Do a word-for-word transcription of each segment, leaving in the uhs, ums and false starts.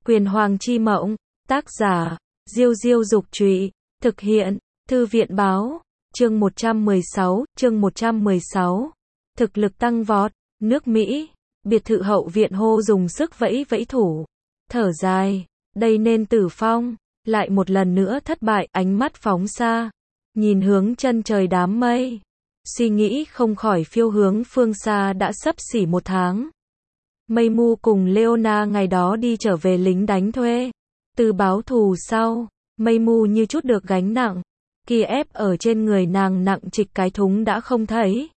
Quyền Hoàng Chi Mộng, tác giả, Diêu Diêu Dục Trụy, thực hiện, Thư viện Báo, chương một trăm mười sáu, chương một trăm mười sáu. Thực lực tăng vọt, nước Mỹ, biệt thự hậu viện Hô dùng sức vẫy vẫy thủ, thở dài, đây nên Tử Phong, lại một lần nữa thất bại, ánh mắt phóng xa, nhìn hướng chân trời đám mây, suy nghĩ không khỏi phiêu hướng phương xa đã sắp xỉ một tháng. Mây Mu cùng Leona ngày đó đi trở về lính đánh thuê, từ báo thù sau, Mây Mu như chút được gánh nặng, kia ép ở trên người nàng nặng trịch cái thúng đã không thấy.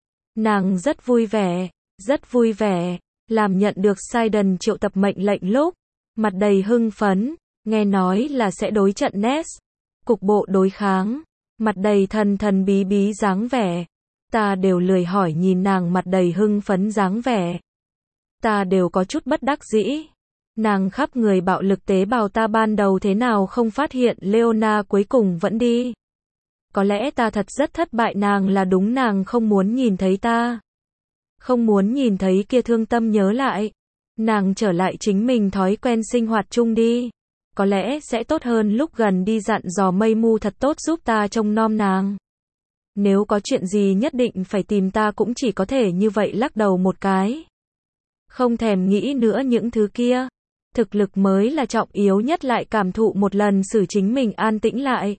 Nàng rất vui vẻ, rất vui vẻ, làm nhận được Sidon triệu tập mệnh lệnh lúc, mặt đầy hưng phấn, nghe nói là sẽ đối trận Nets, cục bộ đối kháng, mặt đầy thần thần bí bí dáng vẻ. Ta đều lười hỏi nhìn nàng mặt đầy hưng phấn dáng vẻ. Ta đều có chút bất đắc dĩ. Nàng khắp người bạo lực tế bào ta ban đầu thế nào không phát hiện Leona cuối cùng vẫn đi. Có lẽ ta thật rất thất bại, nàng là đúng, nàng không muốn nhìn thấy ta. Không muốn nhìn thấy kia thương tâm nhớ lại. Nàng trở lại chính mình thói quen sinh hoạt chung đi. Có lẽ sẽ tốt hơn lúc gần đi dặn dò Mây Mu thật tốt giúp ta trông nom nàng. Nếu có chuyện gì nhất định phải tìm ta cũng chỉ có thể như vậy lắc đầu một cái. Không thèm nghĩ nữa những thứ kia. Thực lực mới là trọng yếu nhất, lại cảm thụ một lần xử chính mình an tĩnh lại.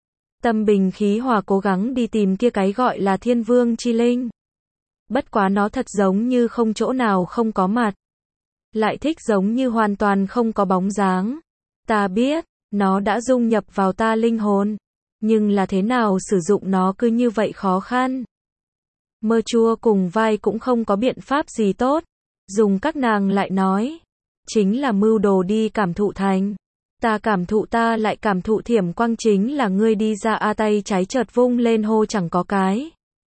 Tâm bình khí hòa cố gắng đi tìm kia cái gọi là Thiên Vương Chi Linh. Bất quá nó thật giống như không chỗ nào không có mặt. Lại thích giống như hoàn toàn không có bóng dáng. Ta biết, nó đã dung nhập vào ta linh hồn. Nhưng là thế nào sử dụng nó cứ như vậy khó khăn. Mơ chua cùng vai cũng không có biện pháp gì tốt. Dùng các nàng lại nói. Chính là mưu đồ đi cảm thụ thành. Ta cảm thụ ta lại cảm thụ thiểm quang, chính là ngươi đi ra a tay trái chợt vung lên hô chẳng có cái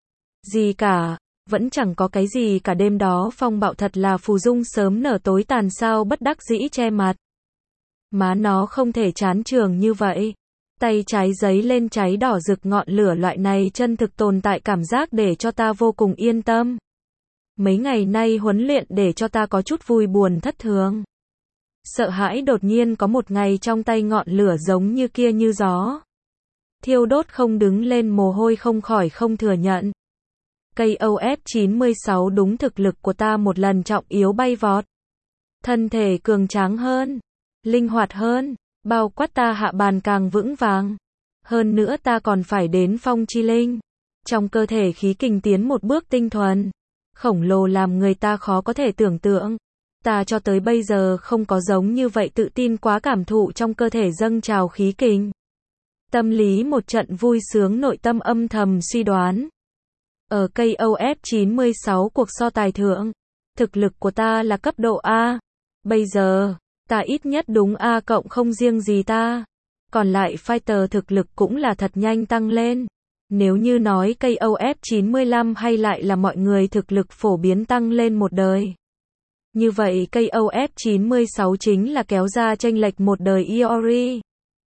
gì cả. Vẫn chẳng có cái gì cả, đêm đó phong bạo thật là phù dung sớm nở tối tàn, sao bất đắc dĩ che mặt. Má nó không thể chán trường như vậy. Tay trái giấy lên cháy đỏ rực ngọn lửa, loại này chân thực tồn tại cảm giác để cho ta vô cùng yên tâm. Mấy ngày nay huấn luyện để cho ta có chút vui buồn thất thường. Sợ hãi đột nhiên có một ngày trong tay ngọn lửa giống như kia như gió. Thiêu đốt không đứng lên, mồ hôi không khỏi không thừa nhận. Cây O F chín mươi sáu đúng thực lực của ta một lần trọng yếu bay vọt. Thân thể cường tráng hơn, linh hoạt hơn, bao quát ta hạ bàn càng vững vàng. Hơn nữa ta còn phải đến phong chi linh. Trong cơ thể khí kình tiến một bước tinh thuần. Khổng lồ làm người ta khó có thể tưởng tượng. Ta cho tới bây giờ không có giống như vậy tự tin quá, cảm thụ trong cơ thể dâng trào khí kình. Tâm lý một trận vui sướng, nội tâm âm thầm suy đoán. Ở cây O F chín mươi sáu cuộc so tài thượng, thực lực của ta là cấp độ A. Bây giờ, ta ít nhất đúng A cộng không riêng gì ta. Còn lại fighter thực lực cũng là thật nhanh tăng lên. Nếu như nói cây O F chín mươi lăm hay lại là mọi người thực lực phổ biến tăng lên một đời. Như vậy cây O F chín mươi sáu chính là kéo ra chênh lệch một đời. Iori,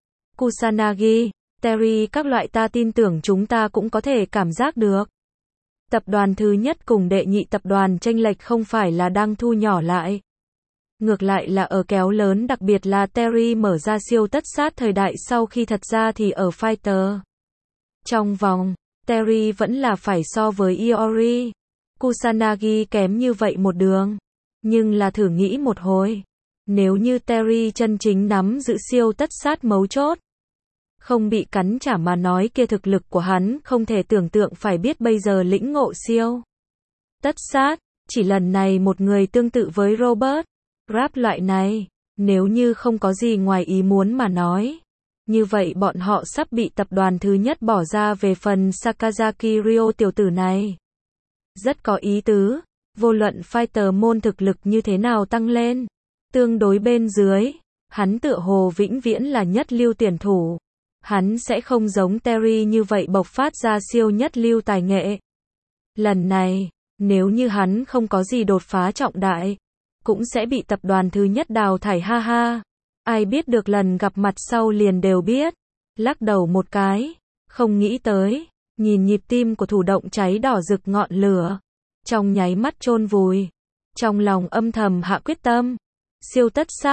Kusanagi, Terry các loại, ta tin tưởng chúng ta cũng có thể cảm giác được. Tập đoàn thứ nhất cùng đệ nhị tập đoàn chênh lệch không phải là đang thu nhỏ lại. Ngược lại là ở kéo lớn, đặc biệt là Terry mở ra siêu tất sát thời đại sau khi thật ra thì ở fighter. Trong vòng, Terry vẫn là phải so với Iori, Kusanagi kém như vậy một đường. Nhưng là thử nghĩ một hồi. Nếu như Terry chân chính nắm giữ siêu tất sát mấu chốt. Không bị cắn trả mà nói, kia thực lực của hắn không thể tưởng tượng, phải biết bây giờ lĩnh ngộ siêu tất sát, chỉ lần này một người tương tự với Robert Rapp loại này, nếu như không có gì ngoài ý muốn mà nói. Như vậy bọn họ sắp bị tập đoàn thứ nhất bỏ ra về phần Sakazaki Ryo tiểu tử này. Rất có ý tứ, vô luận fighter môn thực lực như thế nào tăng lên. Tương đối bên dưới, hắn tựa hồ vĩnh viễn là nhất lưu tuyển thủ. Hắn sẽ không giống Terry như vậy bộc phát ra siêu nhất lưu tài nghệ. Lần này, nếu như hắn không có gì đột phá trọng đại, cũng sẽ bị tập đoàn thứ nhất đào thải, ha ha. Ai biết được, lần gặp mặt sau liền đều biết. Lắc đầu một cái, không nghĩ tới, nhìn nhịp tim của thủ động cháy đỏ rực ngọn lửa. Trong nháy mắt chôn vùi. Trong lòng âm thầm hạ quyết tâm. Siêu tất sát,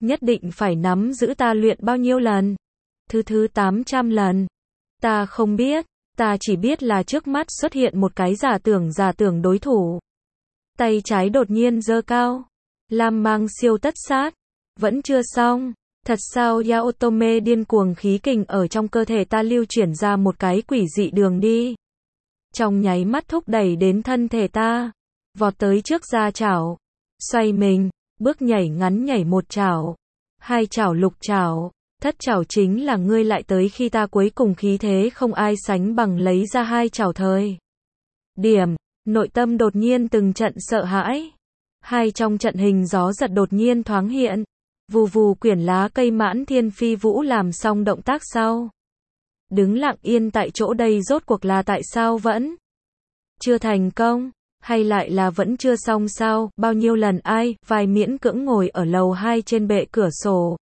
Nhất định phải nắm giữ ta luyện bao nhiêu lần? Thứ thứ tám trăm lần. Ta không biết, ta chỉ biết là trước mắt xuất hiện một cái giả tưởng giả tưởng đối thủ. Tay trái đột nhiên giơ cao. Lam mang siêu tất sát. Vẫn chưa xong. Thật sao Yaotome điên cuồng khí kình ở trong cơ thể ta lưu chuyển ra một cái quỷ dị đường đi. Trong nháy mắt thúc đẩy đến thân thể ta. Vọt tới trước ra chảo. Xoay mình. Bước nhảy ngắn nhảy một chảo. Hai chảo lục chảo. Thất chảo chính là ngươi lại tới khi ta cuối cùng khí thế không ai sánh bằng lấy ra hai chảo thời. Điểm. Nội tâm đột nhiên từng trận sợ hãi. Hai trong trận hình gió giật đột nhiên thoáng hiện. Vù vù quyển lá cây mãn thiên phi vũ làm xong động tác sau. Đứng lặng yên tại chỗ đây rốt cuộc là tại sao vẫn chưa thành công, hay lại là vẫn chưa xong sao, bao nhiêu lần ai, vai miễn cưỡng ngồi ở lầu hai trên bệ cửa sổ.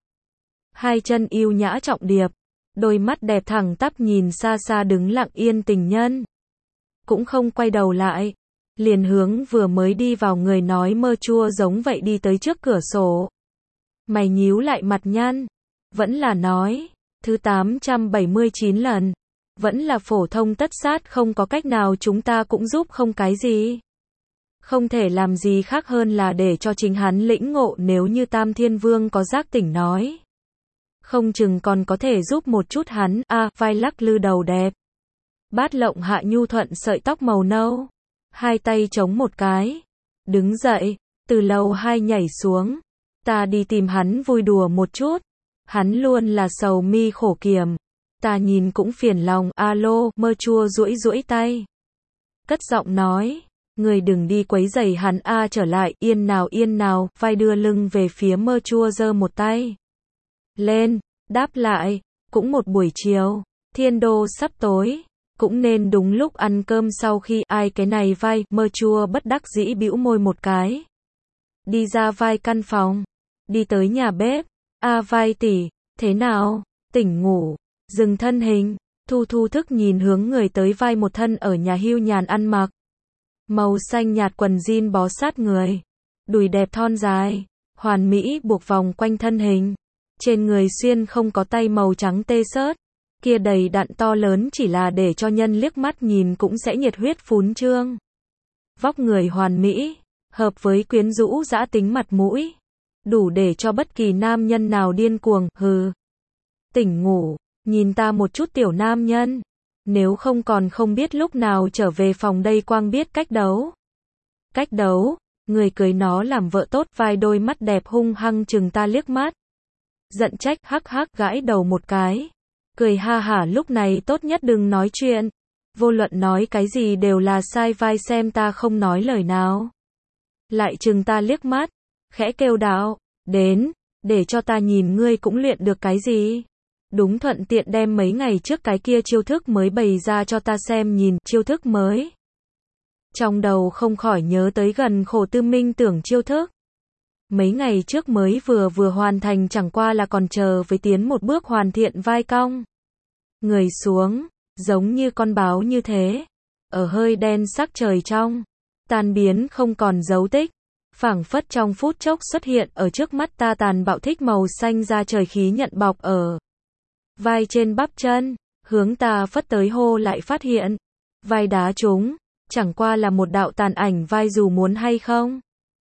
Hai chân yêu nhã trọng điệp, đôi mắt đẹp thẳng tắp nhìn xa xa đứng lặng yên tình nhân. Cũng không quay đầu lại, liền hướng vừa mới đi vào người nói mơ chua giống vậy đi tới trước cửa sổ. Mày nhíu lại mặt nhăn, vẫn là nói, thứ tám trăm bảy mươi chín lần, vẫn là phổ thông tất sát không có cách nào chúng ta cũng giúp không cái gì. Không thể làm gì khác hơn là để cho chính hắn lĩnh ngộ nếu như Tam Thiên Vương có giác tỉnh nói. Không chừng còn có thể giúp một chút hắn, a à, vai lắc lư đầu đẹp. Bát lộng hạ nhu thuận sợi tóc màu nâu. Hai tay chống một cái. Đứng dậy, từ lầu hai nhảy xuống. Ta đi tìm hắn vui đùa một chút. Hắn luôn là sầu mi khổ kiềm. Ta nhìn cũng phiền lòng, alo, mơ chua duỗi duỗi tay. Cất giọng nói, người đừng đi quấy rầy hắn a trở lại, yên nào yên nào, vai đưa lưng về phía mơ chua giơ một tay. Lên, đáp lại, cũng một buổi chiều, thiên đô sắp tối, cũng nên đúng lúc ăn cơm sau khi ai cái này vai, mơ chua bất đắc dĩ bĩu môi một cái. Đi ra vai căn phòng, đi tới nhà bếp, a vai tỷ, thế nào, tỉnh ngủ, dừng thân hình, thu thu thức nhìn hướng người tới vai một thân ở nhà hưu nhàn ăn mặc. Màu xanh nhạt quần jean bó sát người, đùi đẹp thon dài, hoàn mỹ buộc vòng quanh thân hình. Trên người xuyên không có tay màu trắng tê xớt, kia đầy đặn to lớn chỉ là để cho nhân liếc mắt nhìn cũng sẽ nhiệt huyết phún trương. Vóc người hoàn mỹ, hợp với quyến rũ dã tính mặt mũi, đủ để cho bất kỳ nam nhân nào điên cuồng, hừ. Tỉnh ngủ, nhìn ta một chút tiểu nam nhân, nếu không còn không biết lúc nào trở về phòng đây quang biết cách đấu. Cách đấu, người cưới nó làm vợ tốt vai đôi mắt đẹp hung hăng chừng ta liếc mắt. Giận trách hắc hắc gãi đầu một cái. Cười ha hả lúc này tốt nhất đừng nói chuyện. Vô luận nói cái gì đều là sai vai xem ta không nói lời nào. Lại chừng ta liếc mắt. Khẽ kêu đạo. Đến. Để cho ta nhìn ngươi cũng luyện được cái gì. Đúng thuận tiện đem mấy ngày trước cái kia chiêu thức mới bày ra cho ta xem nhìn chiêu thức mới. Trong đầu không khỏi nhớ tới gần khổ tư minh tưởng chiêu thức. Mấy ngày trước mới vừa vừa hoàn thành chẳng qua là còn chờ với tiến một bước hoàn thiện vai cong. Người xuống, giống như con báo như thế. Ở hơi đen sắc trời trong. Tan biến không còn dấu tích. Phảng phất trong phút chốc xuất hiện ở trước mắt ta tàn bạo thích màu xanh ra trời khí nhận bọc ở. Vai trên bắp chân, hướng ta phất tới hô lại phát hiện. Vai đá trúng, chẳng qua là một đạo tàn ảnh vai dù muốn hay không.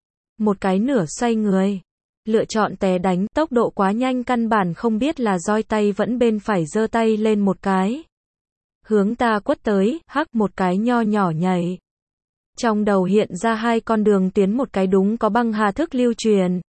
Một cái nửa xoay người, lựa chọn té đánh, tốc độ quá nhanh căn bản không biết là roi tay vẫn bên phải giơ tay lên một cái. Hướng ta quất tới, hắc một cái nho nhỏ nhảy. Trong đầu hiện ra hai con đường tiến một cái đúng có băng hà thức lưu truyền.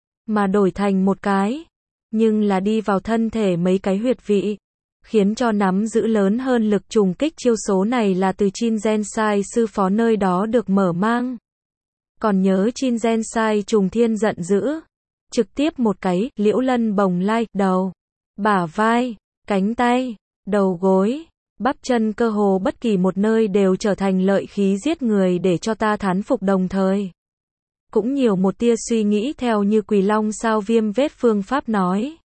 Mà đổi thành một cái, nhưng là đi vào thân thể mấy cái huyệt vị. Khiến cho nắm giữ lớn hơn lực trùng kích chiêu số này là từ Chin Gensai sư phó nơi đó được mở mang. Còn nhớ Chin Gensai trùng thiên giận dữ. Trực tiếp một cái, liễu lân bồng lai, đầu, bả vai, cánh tay, đầu gối, bắp chân cơ hồ bất kỳ một nơi đều trở thành lợi khí giết người để cho ta thán phục đồng thời. Cũng nhiều một tia suy nghĩ theo như Quỳ Long sao viêm vết phương pháp nói.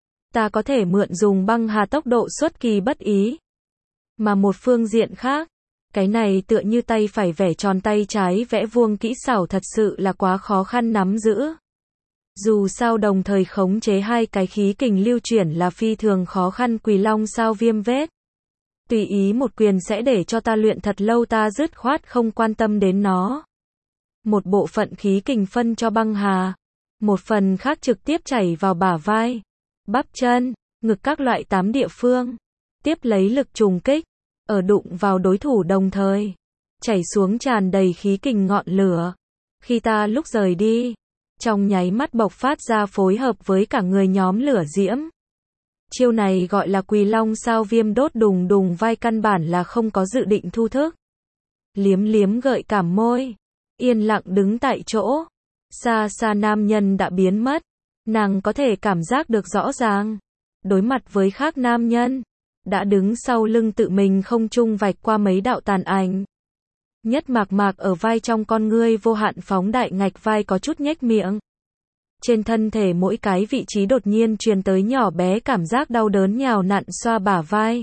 Ta có thể mượn dùng băng hà tốc độ xuất kỳ bất ý. Mà một phương diện khác, cái này tựa như tay phải vẽ tròn tay trái vẽ vuông kỹ xảo thật sự là quá khó khăn nắm giữ. Dù sao đồng thời khống chế hai cái khí kình lưu chuyển là phi thường khó khăn. Quỳ long sao viêm vết. Tùy ý một quyền sẽ để cho ta luyện thật lâu, ta dứt khoát không quan tâm đến nó. Một bộ phận khí kình phân cho băng hà. Một phần khác trực tiếp chảy vào bả vai, bắp chân, ngực các loại tám địa phương. Tiếp lấy lực trùng kích, ở đụng vào đối thủ đồng thời. Chảy xuống tràn đầy khí kình ngọn lửa. Khi ta lúc rời đi, trong nháy mắt bộc phát ra phối hợp với cả người nhóm lửa diễm. Chiêu này gọi là quỳ long sao viêm đốt đùng đùng vai, căn bản là không có dự định thu thức. Liếm liếm gợi cảm môi, yên lặng đứng tại chỗ. Xa xa nam nhân đã biến mất, nàng có thể cảm giác được rõ ràng. Đối mặt với khác nam nhân, đã đứng sau lưng tự mình không trung vạch qua mấy đạo tàn ảnh. Nhất mạc mạc ở vai, trong con ngươi vô hạn phóng đại, ngạch vai có chút nhếch miệng. Trên thân thể mỗi cái vị trí đột nhiên truyền tới nhỏ bé cảm giác đau đớn, nhào nặn xoa bả vai.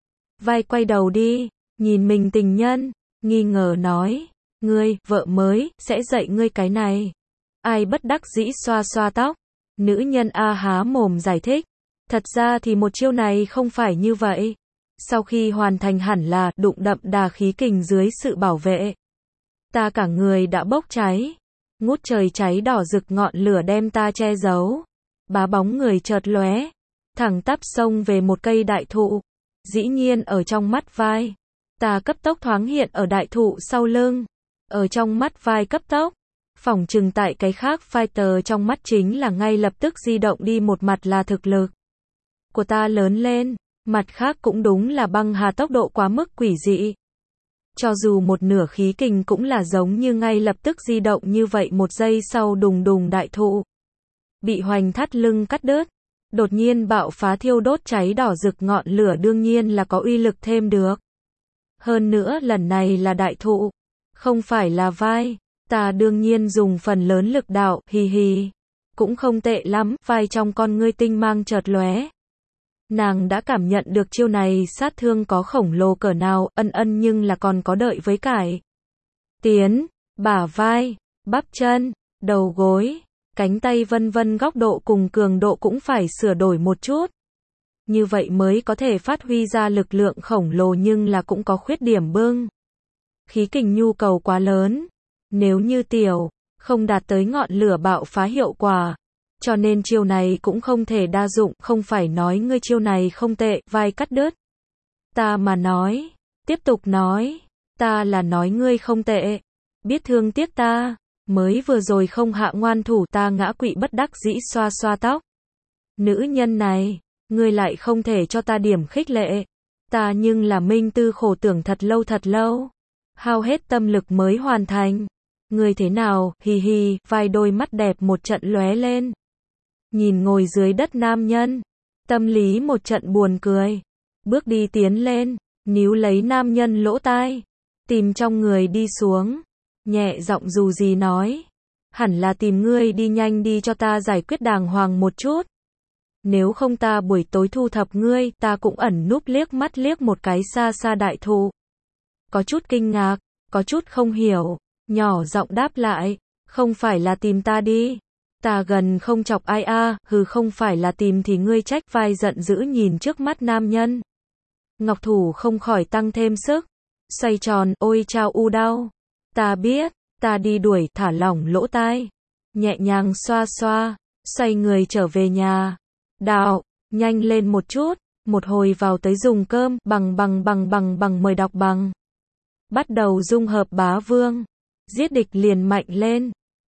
Vai quay đầu đi, nhìn mình tình nhân, nghi ngờ nói, ngươi, vợ mới, sẽ dạy ngươi cái này. Ai bất đắc dĩ xoa xoa tóc. Nữ nhân A há mồm giải thích. Thật ra thì một chiêu này không phải như vậy. Sau khi hoàn thành hẳn là đụng đậm đà khí kình dưới sự bảo vệ. Ta cả người đã bốc cháy. Ngút trời cháy đỏ rực, ngọn lửa đem ta che giấu. Bá bóng người chợt lóe, thẳng tắp xông về một cây đại thụ. Dĩ nhiên ở trong mắt vai. Ta cấp tốc thoáng hiện ở đại thụ sau lưng. Ở trong mắt vai cấp tốc. Phỏng chừng tại cái khác fighter trong mắt chính là ngay lập tức di động đi, một mặt là thực lực của ta lớn lên, mặt khác cũng đúng là băng hà tốc độ quá mức quỷ dị. Cho dù một nửa khí kình cũng là giống như ngay lập tức di động như vậy, một giây sau đùng đùng đại thụ bị hoành thắt lưng cắt đứt. Đột nhiên bạo phá thiêu đốt cháy đỏ rực ngọn lửa đương nhiên là có uy lực thêm được. Hơn nữa lần này là đại thụ, không phải là vai. Ta đương nhiên dùng phần lớn lực đạo, hì hì. Cũng không tệ lắm, vai trong con ngươi tinh mang chợt lóe. Nàng đã cảm nhận được chiêu này sát thương có khổng lồ cỡ nào, ân ân nhưng là còn có đợi với cải. Tiến, bả vai, bắp chân, đầu gối, cánh tay vân vân, góc độ cùng cường độ cũng phải sửa đổi một chút. Như vậy mới có thể phát huy ra lực lượng khổng lồ, nhưng là cũng có khuyết điểm bưng. Khí kình nhu cầu quá lớn. Nếu như tiểu, không đạt tới ngọn lửa bạo phá hiệu quả. Cho nên chiêu này cũng không thể đa dụng, không phải nói ngươi chiêu này không tệ, vai cắt đứt. Ta mà nói, tiếp tục nói, ta là nói ngươi không tệ. Biết thương tiếc ta, mới vừa rồi không hạ ngoan thủ, ta ngã quỵ bất đắc dĩ xoa xoa tóc. Nữ nhân này, ngươi lại không thể cho ta điểm khích lệ. Ta nhưng là minh tư khổ tưởng thật lâu thật lâu. Hao hết tâm lực mới hoàn thành. Ngươi thế nào, hi hi, vai đôi mắt đẹp một trận lóe lên. Nhìn ngồi dưới đất nam nhân, tâm lý một trận buồn cười. Bước đi tiến lên, níu lấy nam nhân lỗ tai, tìm trong người đi xuống, nhẹ giọng dù gì nói. Hẳn là tìm ngươi đi, nhanh đi cho ta giải quyết đàng hoàng một chút. Nếu không ta buổi tối thu thập ngươi. Ta cũng ẩn núp liếc mắt liếc một cái xa xa đại thụ. Có chút kinh ngạc, có chút không hiểu. Nhỏ giọng đáp lại, không phải là tìm ta đi. Ta gần không chọc ai a, à, hừ không phải là tìm thì ngươi trách. Vai giận dữ nhìn trước mắt nam nhân. Ngọc thủ không khỏi tăng thêm sức. Xoay tròn, ôi chao u đau. Ta biết, ta đi đuổi, thả lỏng lỗ tai. Nhẹ nhàng xoa xoa, xoay người trở về nhà. Đạo, nhanh lên một chút, một hồi vào tới dùng cơm, bằng bằng bằng bằng bằng mời đọc bằng. Bắt đầu dung hợp bá vương. Giết địch liền mạnh lên.